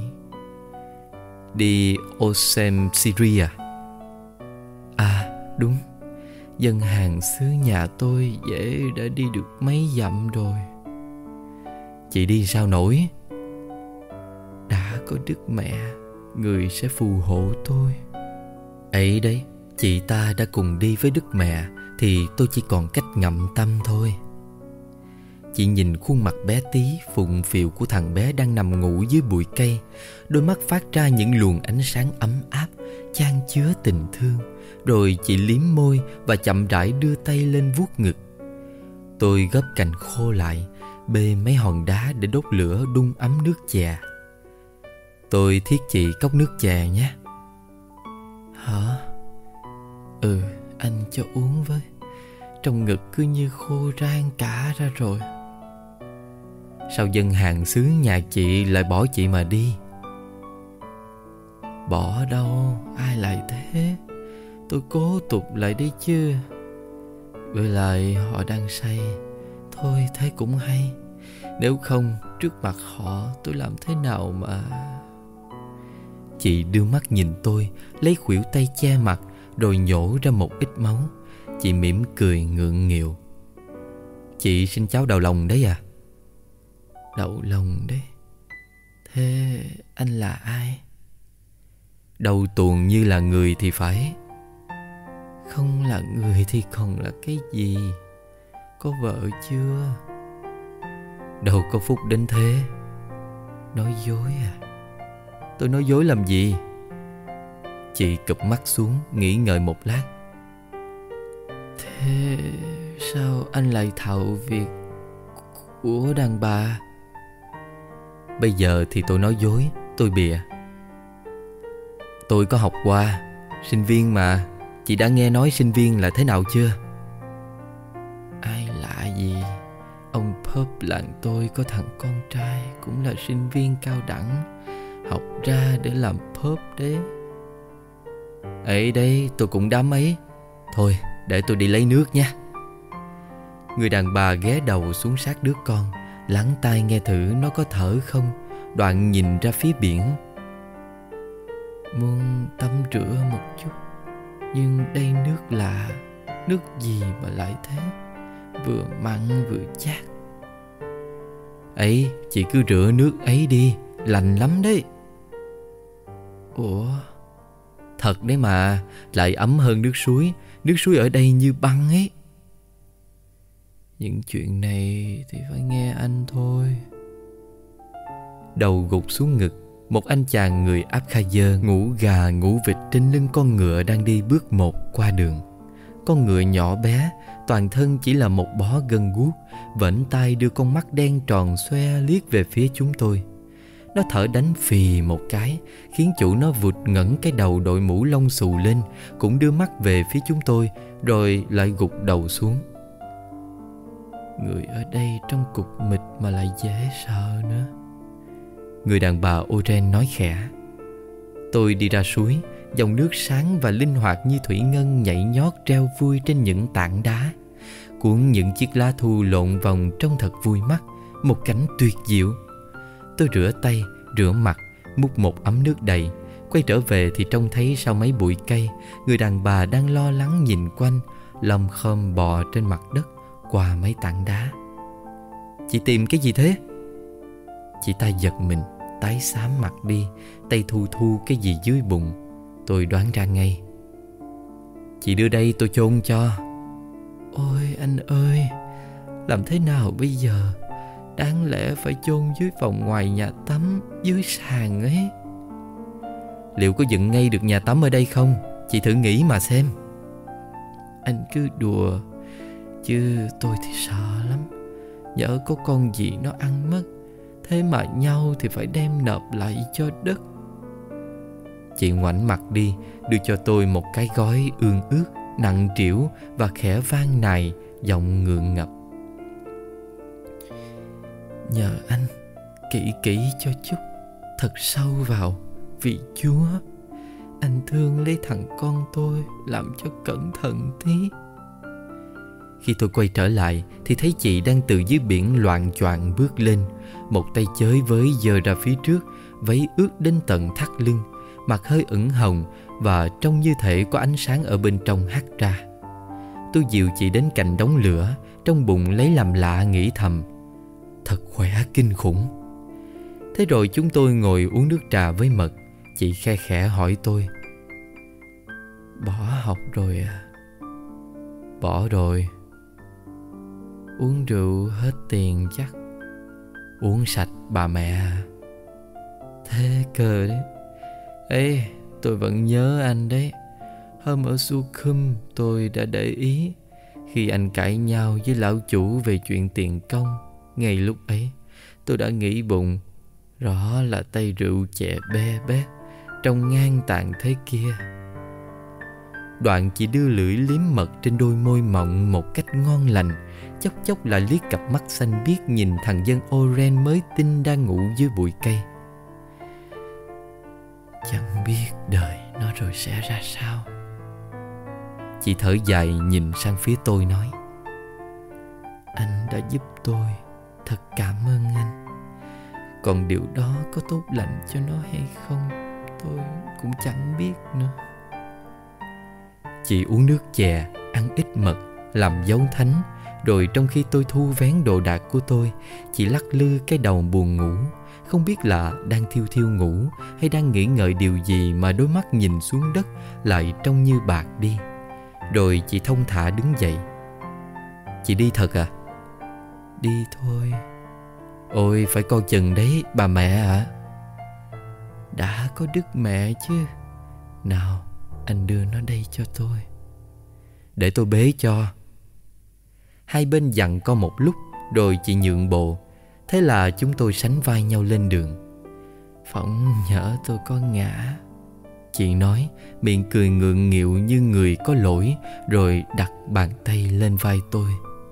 Speaker 1: Đi Osem Syria. À đúng, dân hàng xứ nhà tôi dễ đã đi được mấy dặm rồi. Chị đi sao nổi? Đã có Đức Mẹ, người sẽ phù hộ tôi. Ấy đấy, chị ta đã cùng đi với Đức Mẹ thì tôi chỉ còn cách ngậm tâm thôi. Chị nhìn khuôn mặt bé tí phụng phịu của thằng bé đang nằm ngủ dưới bụi cây. Đôi mắt phát ra những luồng ánh sáng ấm áp, chan chứa tình thương. Rồi chị liếm môi và chậm rãi đưa tay lên vuốt ngực. Tôi gấp cành khô lại, bê mấy hòn đá để đốt lửa đun ấm nước chè. Tôi thiết chị cốc nước chè nhé. Hả? Ừ, anh cho uống với. Trong ngực cứ như khô rang cả ra rồi. Sao dân hàng xứ nhà chị lại bỏ chị mà đi? Bỏ đâu, ai lại thế? Tôi cố tục lại đấy chứ. Với lại họ đang say. Thôi thế cũng hay. Nếu không, trước mặt họ tôi làm thế nào mà... Chị đưa mắt nhìn tôi, lấy khuỷu tay che mặt, rồi nhổ ra một ít máu. Chị mỉm cười ngượng nghịu. Chị sinh cháu đầu lòng đấy à? Đầu lòng đấy. Thế anh là ai? Đầu tuồng như là người thì phải. Không là người thì còn là cái gì? Có vợ chưa? Đâu có phúc đến thế. Nói dối à? Tôi nói dối làm gì? Chị cụp mắt xuống, nghĩ ngợi một lát. Thế sao anh lại thạo việc của đàn bà? Bây giờ thì tôi nói dối, tôi bịa. Tôi có học qua, sinh viên mà. Chị đã nghe nói sinh viên là thế nào chưa? Ai lạ gì. Ông Pop làng tôi có thằng con trai cũng là sinh viên cao đẳng, học ra để làm Pop đấy. Ấy đấy, tôi cũng đám ấy. Thôi, để tôi đi lấy nước nha. Người đàn bà ghé đầu xuống sát đứa con, lắng tai nghe thử nó có thở không, đoạn nhìn ra phía biển. Muốn tắm rửa một chút, nhưng đây nước lạ. Nước gì mà lại thế? Vừa mặn vừa chát. Ấy, chị cứ rửa nước ấy đi, lạnh lắm đấy. Ủa? Thật đấy mà, lại ấm hơn nước suối. Nước suối ở đây như băng ấy. Những chuyện này thì phải nghe anh thôi. Đầu gục xuống ngực, một anh chàng người Abkhazia ngủ gà ngủ vịt trên lưng con ngựa đang đi bước một qua đường. Con ngựa nhỏ bé, toàn thân chỉ là một bó gân guốc, vểnh tai đưa con mắt đen tròn xoe liếc về phía chúng tôi. Nó thở đánh phì một cái, khiến chủ nó vụt ngẩng cái đầu đội mũ lông xù lên, cũng đưa mắt về phía chúng tôi, rồi lại gục đầu xuống. Người ở đây trong cục mịch mà lại dễ sợ nữa. Người đàn bà Oren nói khẽ. Tôi đi ra suối, dòng nước sáng và linh hoạt như thủy ngân nhảy nhót reo vui trên những tảng đá, cuốn những chiếc lá thu lộn vòng trông thật vui mắt, một cảnh tuyệt diệu. Tôi rửa tay, rửa mặt, múc một ấm nước đầy. Quay trở về thì trông thấy sau mấy bụi cây, người đàn bà đang lo lắng nhìn quanh, lom khom bò trên mặt đất qua mấy tảng đá. Chị tìm cái gì thế? Chị ta giật mình, tái xám mặt đi, tay thu thu cái gì dưới bụng. Tôi đoán ra ngay. Chị đưa đây tôi chôn cho. Ôi anh ơi, làm thế nào bây giờ? Đáng lẽ phải chôn dưới phòng ngoài nhà tắm, dưới sàn ấy. Liệu có dựng ngay được nhà tắm ở đây không? Chị thử nghĩ mà xem. Anh cứ đùa, chứ tôi thì sợ lắm. Nhỡ có con gì nó ăn mất, thế mà nhau thì phải đem nộp lại cho đất. Chị ngoảnh mặt đi, đưa cho tôi một cái gói ương ướt, nặng trĩu và khẽ van nài, giọng ngượng ngập. Nhờ anh kỹ kỹ cho chút, thật sâu vào, vì Chúa. Anh thương lấy thằng con tôi, làm cho cẩn thận tí. Khi tôi quay trở lại thì thấy chị đang từ dưới biển loạng choạng bước lên, một tay chới với giơ ra phía trước, váy ướt đến tận thắt lưng, mặt hơi ửng hồng và trông như thể có ánh sáng ở bên trong hắt ra. Tôi dìu chị đến cạnh đống lửa, trong bụng lấy làm lạ nghĩ thầm, thật khỏe kinh khủng. Thế rồi chúng tôi ngồi uống nước trà với mật. Chị khe khẽ hỏi tôi, bỏ học rồi à? Bỏ rồi. Uống rượu hết tiền chắc. Uống sạch bà mẹ à? Thế cơ đấy. Ê, tôi vẫn nhớ anh đấy. Hôm ở Sukhum tôi đã để ý, khi anh cãi nhau với lão chủ về chuyện tiền công, ngay lúc ấy tôi đã nghĩ bụng, rõ là tay rượu chè be bét trong ngang tàn thế kia. Đoạn chị đưa lưỡi liếm mật trên đôi môi mọng một cách ngon lành, chốc chốc lại liếc cặp mắt xanh biếc nhìn thằng dân Oren mới tinh đang ngủ dưới bụi cây. Chẳng biết đời nó rồi sẽ ra sao. Chị thở dài nhìn sang phía tôi nói, anh đã giúp tôi, thật cảm ơn anh. Còn điều đó có tốt lành cho nó hay không, tôi cũng chẳng biết nữa. Chị uống nước chè, ăn ít mật, làm dấu thánh. Rồi trong khi tôi thu vén đồ đạc của tôi, chị lắc lư cái đầu buồn ngủ, không biết là đang thiêu thiêu ngủ hay đang nghĩ ngợi điều gì mà đôi mắt nhìn xuống đất lại trông như bạc đi. Rồi chị thong thả đứng dậy. Chị đi thật à? Đi thôi. Ôi, phải coi chừng đấy bà mẹ ạ. Đã có đức mẹ chứ. Nào, anh đưa nó đây cho tôi. Để tôi bế cho. Hai bên dặn co một lúc, rồi chị nhượng bộ. Thế là chúng tôi sánh vai nhau lên đường. Phỏng nhỡ tôi có ngã, chị nói, miệng cười ngượng nghịu như người có lỗi, rồi đặt bàn tay lên vai tôi.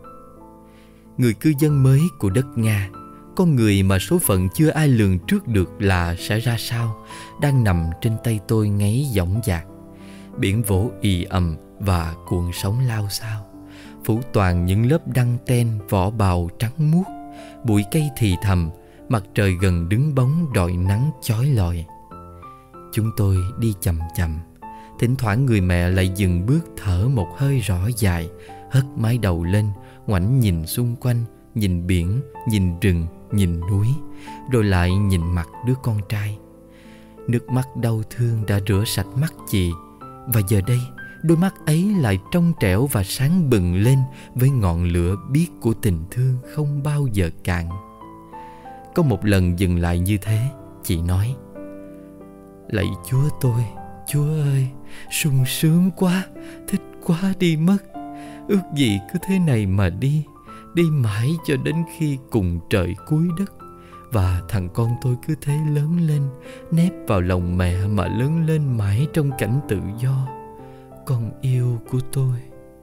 Speaker 1: Người cư dân mới của đất Nga, con người mà số phận chưa ai lường trước được là sẽ ra sao, đang nằm trên tay tôi ngáy dõng dạc. Biển vỗ ì ầm và cuộn sóng lao xao, phủ toàn những lớp đăng ten vỏ bào trắng muốt. Bụi cây thì thầm, mặt trời gần đứng bóng rọi nắng chói lọi. Chúng tôi đi chậm chậm. Thỉnh thoảng người mẹ lại dừng bước thở một hơi rõ dài, hất mái đầu lên, ngoảnh nhìn xung quanh, nhìn biển, nhìn rừng, nhìn núi, rồi lại nhìn mặt đứa con trai. Nước mắt đau thương đã rửa sạch mắt chị, và giờ đây đôi mắt ấy lại trong trẻo và sáng bừng lên với ngọn lửa biếc của tình thương không bao giờ cạn. Có một lần dừng lại như thế, chị nói, lạy Chúa tôi, Chúa ơi, sung sướng quá, thích quá đi mất. Ước gì cứ thế này mà đi, đi mãi cho đến khi cùng trời cuối đất. Và thằng con tôi cứ thế lớn lên, nép vào lòng mẹ mà lớn lên mãi trong cảnh tự do. Con yêu của tôi.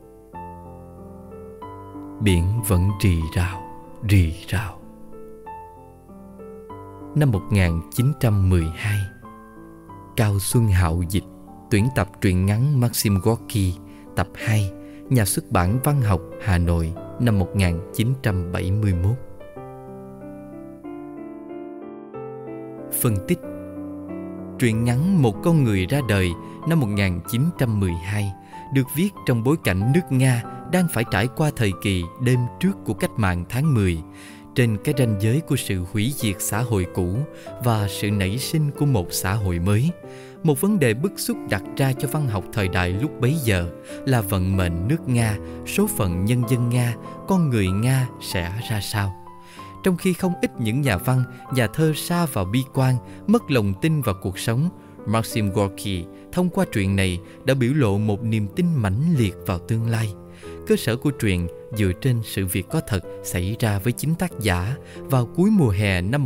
Speaker 1: Biển vẫn rì rào, rì rào. Năm 1912, Cao Xuân Hạo dịch tuyển tập truyện ngắn Maxim Gorky tập 2, Nhà xuất bản Văn học Hà Nội, năm 1971. Phân tích. Truyện ngắn Một con người ra đời năm 1912 được viết trong bối cảnh nước Nga đang phải trải qua thời kỳ đêm trước của cách mạng tháng 10, trên cái ranh giới của sự hủy diệt xã hội cũ và sự nảy sinh của một xã hội mới. Một vấn đề bức xúc đặt ra cho văn học thời đại lúc bấy giờ là vận mệnh nước Nga, số phận nhân dân Nga, con người Nga sẽ ra sao. Trong khi không ít những nhà văn, nhà thơ sa vào bi quan, mất lòng tin vào cuộc sống, Maxim Gorky thông qua truyện này đã biểu lộ một niềm tin mãnh liệt vào tương lai. Cơ sở của truyện dựa trên sự việc có thật xảy ra với chính tác giả vào cuối mùa hè năm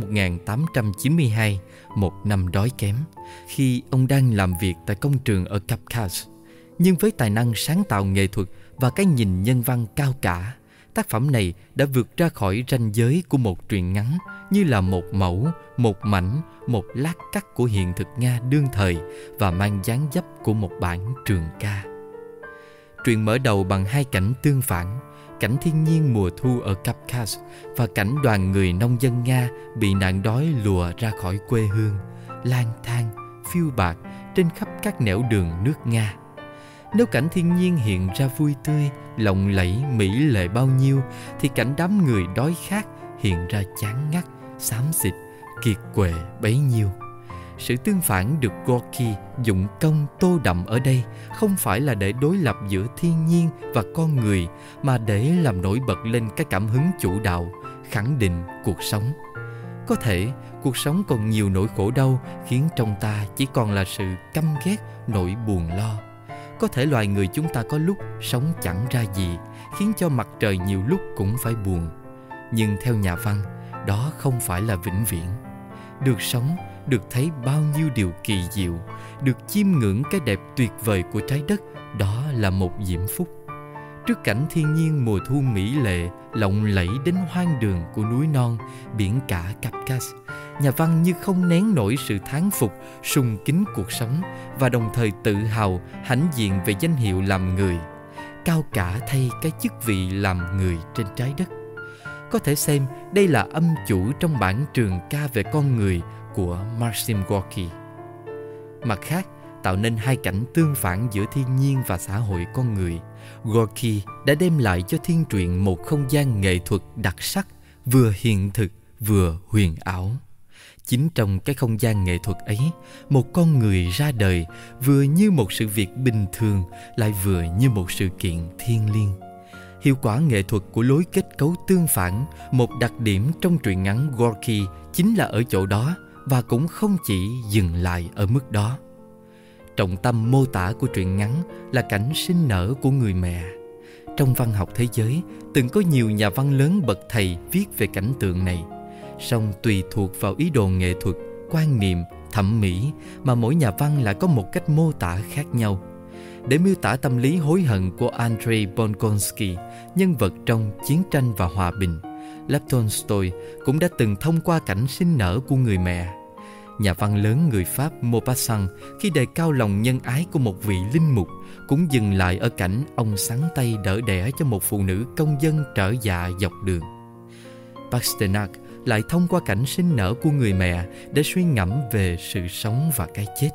Speaker 1: 1892, một năm đói kém, khi ông đang làm việc tại công trường ở Kafkas. Nhưng với tài năng sáng tạo nghệ thuật và cái nhìn nhân văn cao cả, tác phẩm này đã vượt ra khỏi ranh giới của một truyện ngắn, như là một mẫu, một mảnh, một lát cắt của hiện thực Nga đương thời và mang dáng dấp của một bản trường ca. Truyện mở đầu bằng hai cảnh tương phản: cảnh thiên nhiên mùa thu ở Kafkas và cảnh đoàn người nông dân Nga bị nạn đói lùa ra khỏi quê hương, lang thang, phiêu bạt trên khắp các nẻo đường nước Nga. Nếu cảnh thiên nhiên hiện ra vui tươi, lộng lẫy, mỹ lệ bao nhiêu, thì cảnh đám người đói khát hiện ra chán ngắt, xám xịt, kiệt quệ bấy nhiêu. Sự tương phản được Gorky dụng công tô đậm ở đây không phải là để đối lập giữa thiên nhiên và con người, mà để làm nổi bật lên cái cảm hứng chủ đạo, khẳng định cuộc sống. Có thể cuộc sống còn nhiều nỗi khổ đau khiến trong ta chỉ còn là sự căm ghét, nỗi buồn lo. Có thể loài người chúng ta có lúc sống chẳng ra gì, khiến cho mặt trời nhiều lúc cũng phải buồn. Nhưng theo nhà văn, đó không phải là vĩnh viễn. Được sống, được thấy bao nhiêu điều kỳ diệu, được chiêm ngưỡng cái đẹp tuyệt vời của trái đất, đó là một diễm phúc. Trước cảnh thiên nhiên mùa thu mỹ lệ, lộng lẫy đến hoang đường của núi non, biển cả Kafkas, nhà văn như không nén nổi sự thán phục, sùng kính cuộc sống và đồng thời tự hào, hãnh diện về danh hiệu làm người, cao cả thay cái chức vị làm người trên trái đất. Có thể xem đây là âm chủ trong bản trường ca về con người của Maxim Gorky. Mặt khác, tạo nên hai cảnh tương phản giữa thiên nhiên và xã hội con người, Gorky đã đem lại cho thiên truyện một không gian nghệ thuật đặc sắc, vừa hiện thực vừa huyền ảo. Chính trong cái không gian nghệ thuật ấy, một con người ra đời vừa như một sự việc bình thường, lại vừa như một sự kiện thiêng liêng. Hiệu quả nghệ thuật của lối kết cấu tương phản, một đặc điểm trong truyện ngắn Gorky, chính là ở chỗ đó, và cũng không chỉ dừng lại ở mức đó. Trọng tâm mô tả của truyện ngắn là cảnh sinh nở của người mẹ. Trong văn học thế giới, từng có nhiều nhà văn lớn bậc thầy viết về cảnh tượng này. Song tùy thuộc vào ý đồ nghệ thuật, quan niệm, thẩm mỹ mà mỗi nhà văn lại có một cách mô tả khác nhau. Để miêu tả tâm lý hối hận của Andrei Bolkonsky, nhân vật trong Chiến tranh và Hòa bình, Lev Tolstoy cũng đã từng thông qua cảnh sinh nở của người mẹ. Nhà văn lớn người Pháp Maupassant khi đề cao lòng nhân ái của một vị linh mục cũng dừng lại ở cảnh ông xắn tay đỡ đẻ cho một phụ nữ công dân trở dạ dọc đường. Pasternak lại thông qua cảnh sinh nở của người mẹ để suy ngẫm về sự sống và cái chết.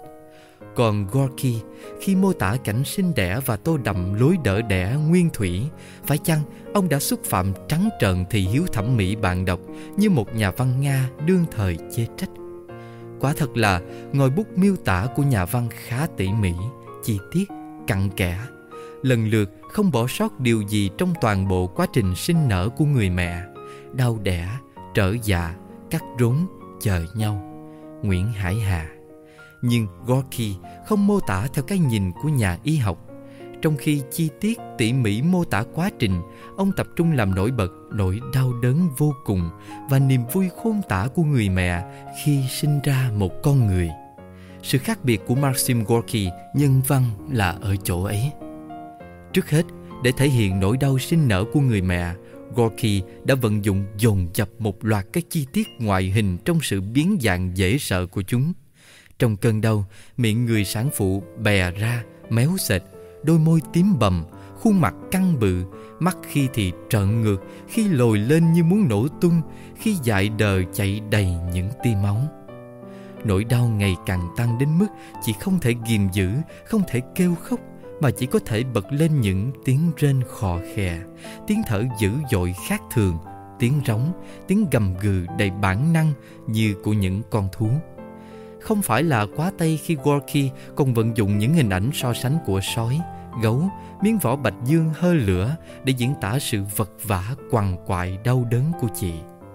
Speaker 1: Còn Gorky khi mô tả cảnh sinh đẻ và tô đậm lối đỡ đẻ nguyên thủy, phải chăng ông đã xúc phạm trắng trợn thị hiếu thẩm mỹ bạn đọc như một nhà văn Nga đương thời chê trách? Quả thật là ngòi bút miêu tả của nhà văn khá tỉ mỉ, chi tiết, cặn kẽ, lần lượt không bỏ sót điều gì trong toàn bộ quá trình sinh nở của người mẹ: đau đẻ, trở dạ, cắt rốn, chờ nhau. Nguyễn Hải Hà. Nhưng Gorky không mô tả theo cái nhìn của nhà y học. Trong khi chi tiết tỉ mỉ mô tả quá trình, ông tập trung làm nổi bật nỗi đau đớn vô cùng và niềm vui khôn tả của người mẹ khi sinh ra một con người. Sự khác biệt của Maxim Gorky nhân văn là ở chỗ ấy. Trước hết, để thể hiện nỗi đau sinh nở của người mẹ, Gorky đã vận dụng dồn dập một loạt các chi tiết ngoại hình trong sự biến dạng dễ sợ của chúng. Trong cơn đau, miệng người sản phụ bè ra, méo sệt, đôi môi tím bầm, khuôn mặt căng bự, mắt khi thì trợn ngược, khi lồi lên như muốn nổ tung, khi dại đờ chảy đầy những tia máu. Nỗi đau ngày càng tăng đến mức chỉ không thể ghìm giữ, không thể kêu khóc, mà chỉ có thể bật lên những tiếng rên khò khè, tiếng thở dữ dội khác thường, tiếng rống, tiếng gầm gừ đầy bản năng như của những con thú. Không phải là quá tay khi Gorky còn vận dụng những hình ảnh so sánh của sói, gấu, miếng vỏ bạch dương hơ lửa để diễn tả sự vật vã quằn quại đau đớn của chị.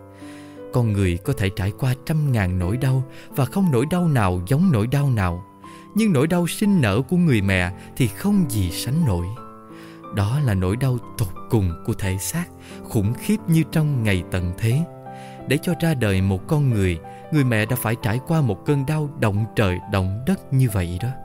Speaker 1: Con người có thể trải qua 100.000 nỗi đau và không nỗi đau nào giống nỗi đau nào. Nhưng nỗi đau sinh nở của người mẹ thì không gì sánh nổi. Đó là nỗi đau tột cùng của thể xác, khủng khiếp như trong ngày tận thế. Để cho ra đời một con người, người mẹ đã phải trải qua một cơn đau động trời động đất như vậy đó.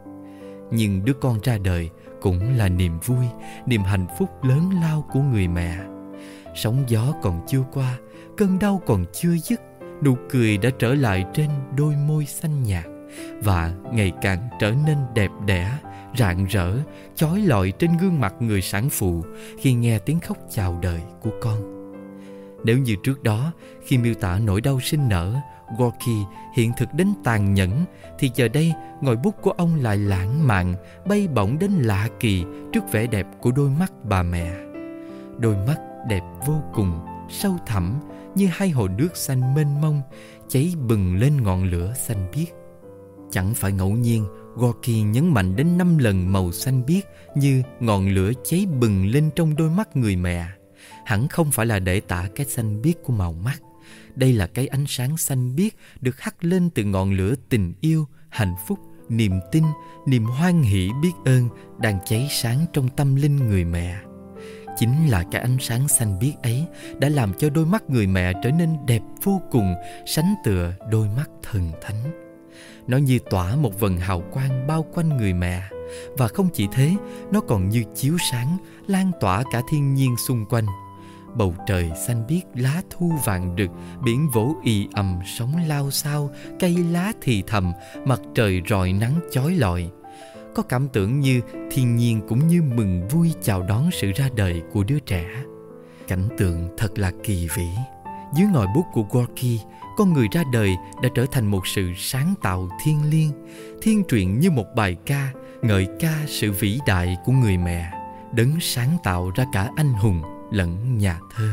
Speaker 1: Nhưng đứa con ra đời cũng là niềm vui, niềm hạnh phúc lớn lao của người mẹ. Sóng gió còn chưa qua, cơn đau còn chưa dứt, nụ cười đã trở lại trên đôi môi xanh nhạt và ngày càng trở nên đẹp đẽ, rạng rỡ, chói lọi trên gương mặt người sản phụ khi nghe tiếng khóc chào đời của con. Nếu như trước đó, khi miêu tả nỗi đau sinh nở, Gorky hiện thực đến tàn nhẫn, thì giờ đây ngòi bút của ông lại lãng mạn, bay bổng đến lạ kỳ trước vẻ đẹp của đôi mắt bà mẹ. Đôi mắt đẹp vô cùng, sâu thẳm như hai hồ nước xanh mênh mông, cháy bừng lên ngọn lửa xanh biếc. Chẳng phải ngẫu nhiên Gorky nhấn mạnh đến 5 lần màu xanh biếc như ngọn lửa cháy bừng lên trong đôi mắt người mẹ. Hẳn không phải là để tả cái xanh biếc của màu mắt. Đây là cái ánh sáng xanh biếc được hắt lên từ ngọn lửa tình yêu, hạnh phúc, niềm tin, niềm hoan hỷ biết ơn đang cháy sáng trong tâm linh người mẹ. Chính là cái ánh sáng xanh biếc ấy đã làm cho đôi mắt người mẹ trở nên đẹp vô cùng, sánh tựa đôi mắt thần thánh. Nó như tỏa một vầng hào quang bao quanh người mẹ. Và không chỉ thế, nó còn như chiếu sáng, lan tỏa cả thiên nhiên xung quanh. Bầu trời xanh biếc, lá thu vàng rực, biển vỗ ì ầm, sóng lao xao, cây lá thì thầm, mặt trời rọi nắng chói lọi. Có cảm tưởng như thiên nhiên cũng như mừng vui chào đón sự ra đời của đứa trẻ. Cảnh tượng thật là kỳ vĩ. Dưới ngòi bút của Gorky, con người ra đời đã trở thành một sự sáng tạo thiêng liêng, thiên truyện như một bài ca, ngợi ca sự vĩ đại của người mẹ, đấng sáng tạo ra cả anh hùng lẫn nhà thơ.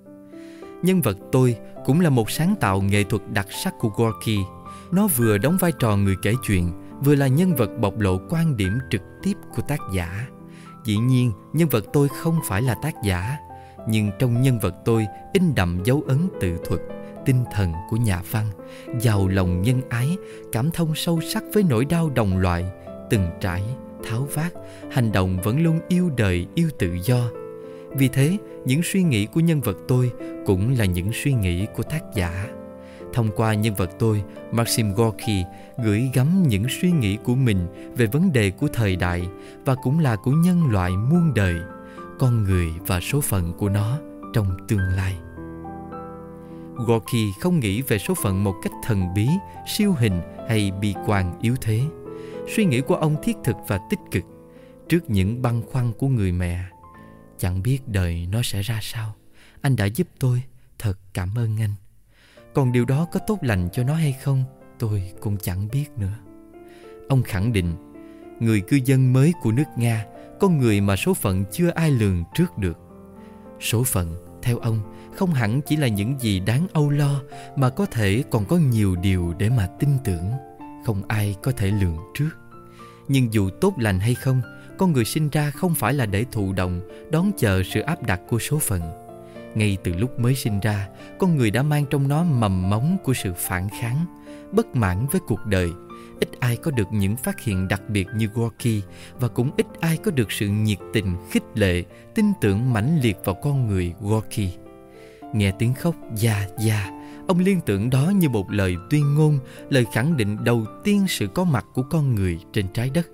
Speaker 1: Nhân vật tôi cũng là một sáng tạo nghệ thuật đặc sắc của Gorky. Nó vừa đóng vai trò người kể chuyện, vừa là nhân vật bộc lộ quan điểm trực tiếp của tác giả. Dĩ nhiên, nhân vật tôi không phải là tác giả, nhưng trong nhân vật tôi in đậm dấu ấn tự thuật, tinh thần của nhà văn, giàu lòng nhân ái, cảm thông sâu sắc với nỗi đau đồng loại, từng trải, tháo vát, hành động vẫn luôn yêu đời, yêu tự do. Vì thế, những suy nghĩ của nhân vật tôi cũng là những suy nghĩ của tác giả. Thông qua nhân vật tôi, Maxim Gorky gửi gắm những suy nghĩ của mình về vấn đề của thời đại và cũng là của nhân loại muôn đời, con người và số phận của nó trong tương lai. Gorky không nghĩ về số phận một cách thần bí, siêu hình hay bi quan yếu thế. Suy nghĩ của ông thiết thực và tích cực. Trước những băn khoăn của người mẹ, chẳng biết đời nó sẽ ra sao, anh đã giúp tôi, thật cảm ơn anh. Còn điều đó có tốt lành cho nó hay không, tôi cũng chẳng biết nữa. Ông khẳng định, người cư dân mới của nước Nga, con người mà số phận chưa ai lường trước được. Số phận, theo ông, không hẳn chỉ là những gì đáng âu lo, mà có thể còn có nhiều điều để mà tin tưởng, không ai có thể lường trước. Nhưng dù tốt lành hay không, con người sinh ra không phải là để thụ động, đón chờ sự áp đặt của số phận. Ngay từ lúc mới sinh ra, con người đã mang trong nó mầm mống của sự phản kháng, bất mãn với cuộc đời. Ít ai có được những phát hiện đặc biệt như Gorky, và cũng ít ai có được sự nhiệt tình, khích lệ, tin tưởng mãnh liệt vào con người Gorky. Nghe tiếng khóc "Dạ, dạ", ông liên tưởng đó như một lời tuyên ngôn, lời khẳng định đầu tiên sự có mặt của con người trên trái đất.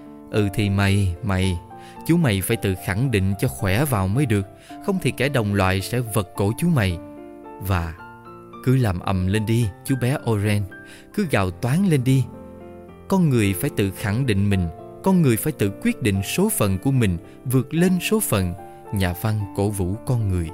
Speaker 1: Thì mày, chú mày phải tự khẳng định cho khỏe vào mới được, không thì kẻ đồng loại sẽ vật cổ chú mày. Và cứ làm ầm lên đi, chú bé Oren, cứ gào toán lên đi. Con người phải tự khẳng định mình, con người phải tự quyết định số phận của mình, vượt lên số phận. Nhà văn cổ vũ con người.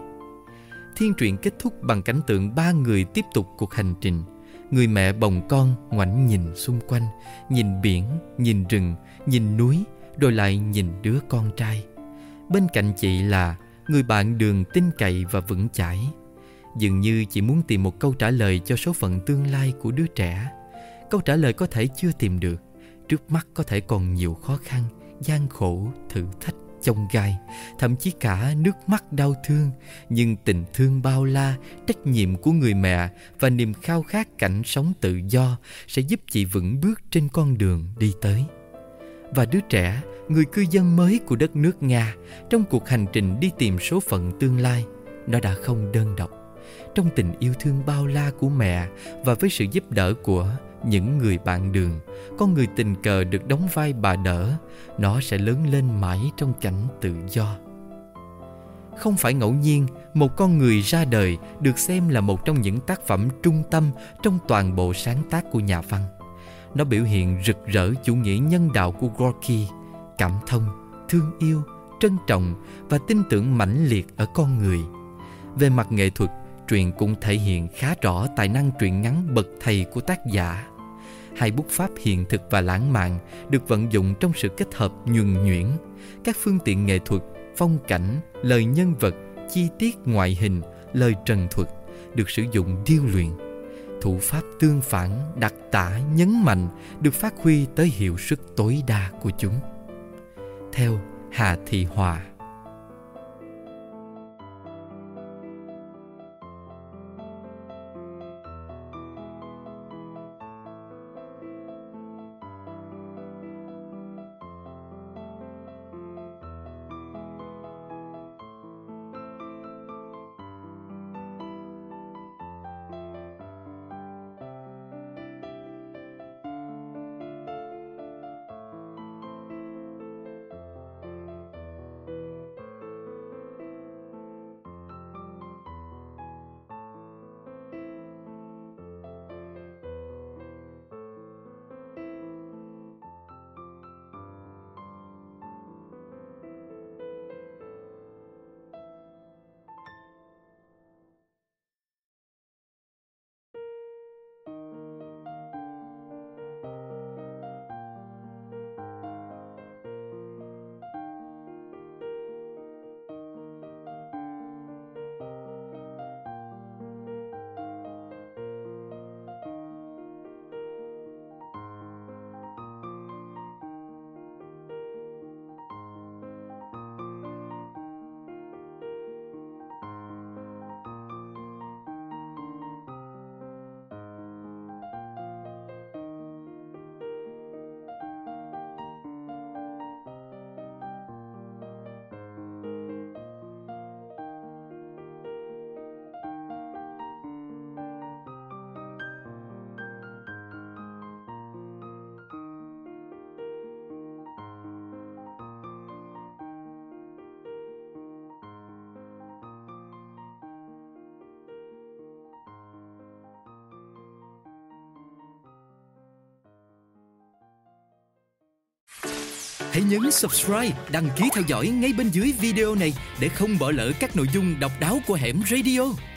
Speaker 1: Thiên truyện kết thúc bằng cảnh tượng 3 người tiếp tục cuộc hành trình. Người mẹ bồng con ngoảnh nhìn xung quanh, nhìn biển, nhìn rừng, nhìn núi, rồi lại nhìn đứa con trai. Bên cạnh chị là người bạn đường tin cậy và vững chãi. Dường như chị muốn tìm một câu trả lời cho số phận tương lai của đứa trẻ. Câu trả lời có thể chưa tìm được. Trước mắt có thể còn nhiều khó khăn, gian khổ, thử thách, chông gai, thậm chí cả nước mắt đau thương. Nhưng tình thương bao la, trách nhiệm của người mẹ và niềm khao khát cảnh sống tự do sẽ giúp chị vững bước trên con đường đi tới. Và đứa trẻ người cư dân mới của đất nước Nga trong cuộc hành trình đi tìm số phận tương lai, nó đã không đơn độc. Trong tình yêu thương bao la của mẹ và với sự giúp đỡ của những người bạn đường, con người tình cờ được đóng vai bà đỡ, nó sẽ lớn lên mãi trong cảnh tự do. Không phải ngẫu nhiên, một con người ra đời được xem là một trong những tác phẩm trung tâm trong toàn bộ sáng tác của nhà văn. Nó biểu hiện rực rỡ chủ nghĩa nhân đạo của Gorky, cảm thông, thương yêu, trân trọng và tin tưởng mãnh liệt ở con người. Về mặt nghệ thuật, truyện cũng thể hiện khá rõ tài năng truyện ngắn bậc thầy của tác giả. Hai bút pháp hiện thực và lãng mạn được vận dụng trong sự kết hợp nhuần nhuyễn. Các phương tiện nghệ thuật, phong cảnh, lời nhân vật, chi tiết ngoại hình, lời trần thuật được sử dụng điêu luyện. Thủ pháp tương phản, đặc tả, nhấn mạnh được phát huy tới hiệu suất tối đa của chúng. Theo Hà Thị Hòa. Hãy nhấn subscribe, đăng ký theo dõi ngay bên dưới video này để không bỏ lỡ các nội dung độc đáo của Hẻm Radio.